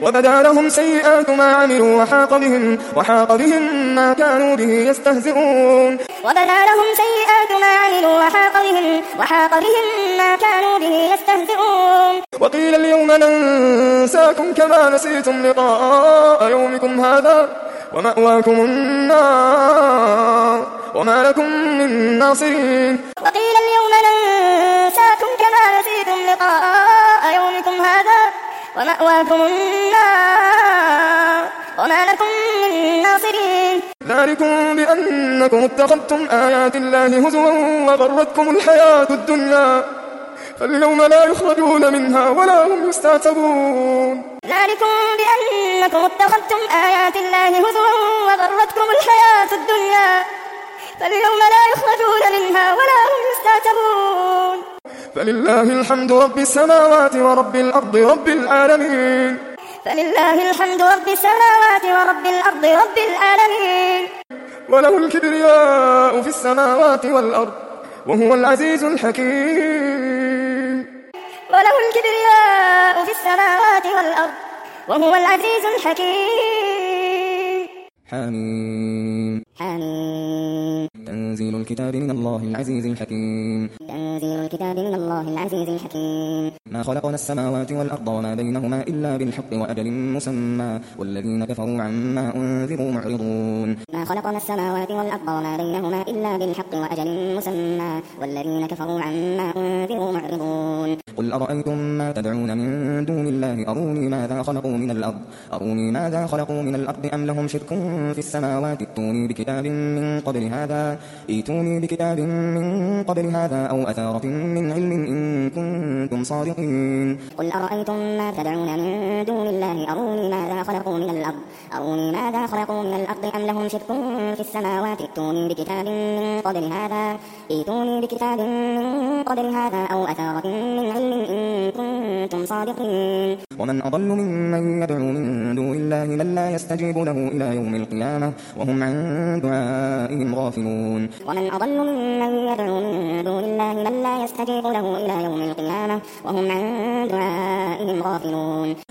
وبدا لهم سيئات ما عملوا وحاق بهم ما كانوا به يستهزئون وبدا لهم سيئات ما عملوا وحاق بهم ما كانوا به يستهزئون وقيل اليوم ننساكم كما نسيتم لقاء يومكم هذا ومأواكم النار وما لكم من ناصرين وقيل اليوم ننساكم كما نسيتم لقاء يومكم هذا ومأواكم النار وما لكم من ناصرين ذلكم بأنكم اتخذتم آيات الله هزوا وغرتكم الحياة الدنيا فاليوم لا يخرجون منها ولا هم يستعتبون ذلكم بأنكم اتخذتم آيات الله هزوا وغرتكم الحياة الدنيا فاليوم لا يخرجون منها ولا هم يستعتبون فلله الحمد رب السماوات ورب الأرض رب العالمين فلله الحمد رب السماوات ورب الأرض رب العالمين وله الكبرياء في السماوات والأرض وهو العزيز الحكيم وله الكبرياء في السماوات والأرض وهو العزيز الحكيم حميم تنزيل الكتاب من الله العزيز الحكيم ما خلقنا السماوات والأرض وما بينهما إلا بالحق وأجل مسمى والذين كفروا عما أنذروا معرضون ما خلقنا السماوات والأرض وما بينهما إلا بالحق وأجل مسمى والذين كفروا عما أنذروا معرضون قل أرأيتم ما تدعون من دون الله أروني ماذا خلقوا من الأرض أم لهم شرك في السماوات ائتوني بكتاب من قبل هذا أو أثارة من علم إن كنتم صادقين قل أرأيتم ما تدعون من دون الله أروني ماذا خلقوا من الأرض أم لهم شرك في السماوات ائتوني بكتاب من قبل هذا أو أثارة من علم إن كنتم صادقين ومن أضل ممن يدعو من دون الله من لا يستجيب له إلى يوم القيامة وهم عن دعائهم غافلون ومن أضل ممن يدعو من دون الله من لا يستجيب له إلى يوم القيامة وهم عن دعائهم غافلون